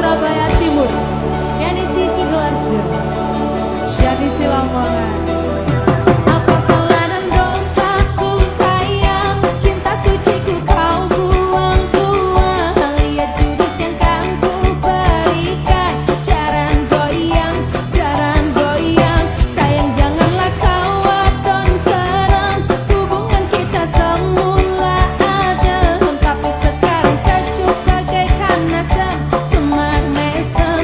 Surabaya Timur, Yani Sisi Gelarjo, Yani Silamongan. Apa salah dan dosaku sayang, cinta suciku kau buang-buang. Lihat jurus yang kan ku berikan, jarang goyang, sayang janganlah kau adon serang. Hubungan kita semula adem, tapi sekarang kecup bagaikan asam. Semar mesem,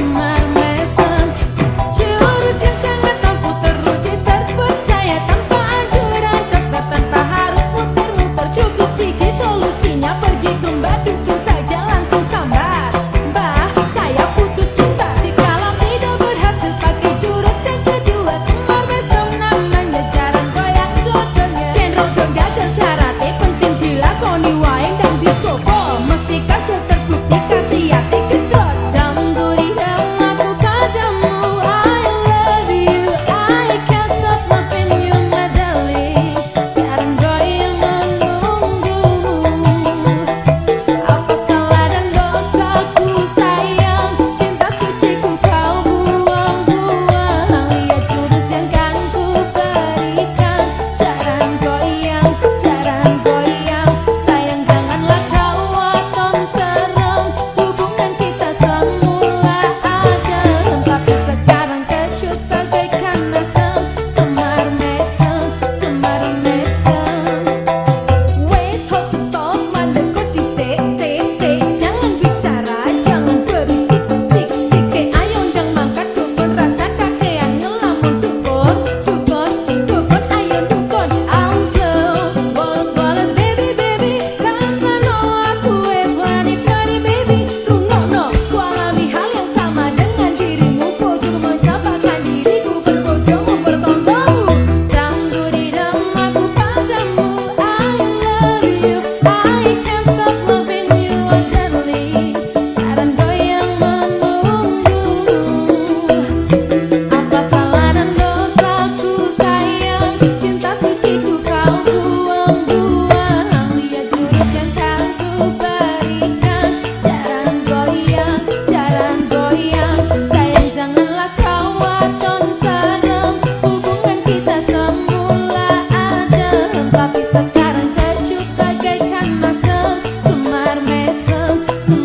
jurus yang sangat ampuh teruji terpercaya, tanpa anjuran serta tanpa harus muter-muter. Cukup siji solusinya, pergi ke Mbak Dukung saja langsung sambar. Mbah, saya putus cinta. Jikalau tidak berhasil pakai jurus yang kedua, semar mesem namanya, jarang goyang jodohnya. Yen rodon gagal syaratnya, penting dilakoni wae dan dicoba. Mesti kasil terbukti kasih hati kejot. Dan beri yang aku padamu, I love you, I can't stop loving you my darling. Jarang goyang menunggu. Apa salah dan dosaku sayang, cinta suciku kau buang-buang. Lihat jurus yang kan ku berikan, jarang goyang, sayang janganlah kau adon serang. Hubungan kita semula adem, tapi sekarang kecut bagaikan asam. Semar mesem, wes hold stop, mandek kok disik-sik. Jangan bicara, jangan berisik, sik-sik. Ayo ndang mangkat dukun, rasa kakean ngelamun dukun. Ayo dukun. Langsung bolos-bolos baby, rasano aku wes wani baby. Rungokno, ku alami hal yang sama dengan dirimu. Bojoku mencapakan diriku, berbojomu bertonggomu. Dangdut-didam aku padamu, I love you, I can't stop loving you oh darling. Jarang goyang menunggu. Apa salah dan dosaku sayang, cinta suciku kau buang-buang. Lihat jurus yang kan ku berikan, jarang goyang, sayang janganlah kau adon serang. Hubungan kita semula adem, tapi sekarang kecut bagaikan asam. Semar mesem,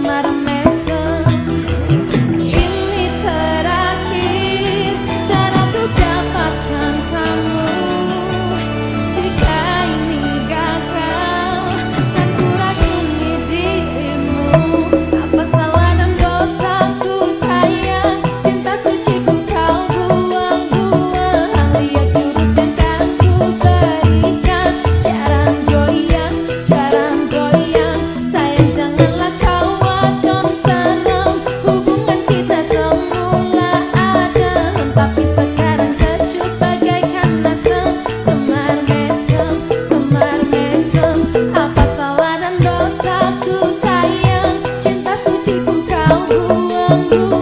ini terakhir cara untuk dapatkan kamu. Jika ini gagal, kan ku racuni dirimu. Apa salah dan dosaku sayang, cinta suciku kau buang-buang. Lihat jurus yang kan ku berikan, jarang goyang, sayang janganlah kau adon serang. Hubungan kita semula adem, tapi sekarang kecut bagaikan asam. Semar mesem, apa salah dan dosaku sayang, cinta suciku kau buang-buang.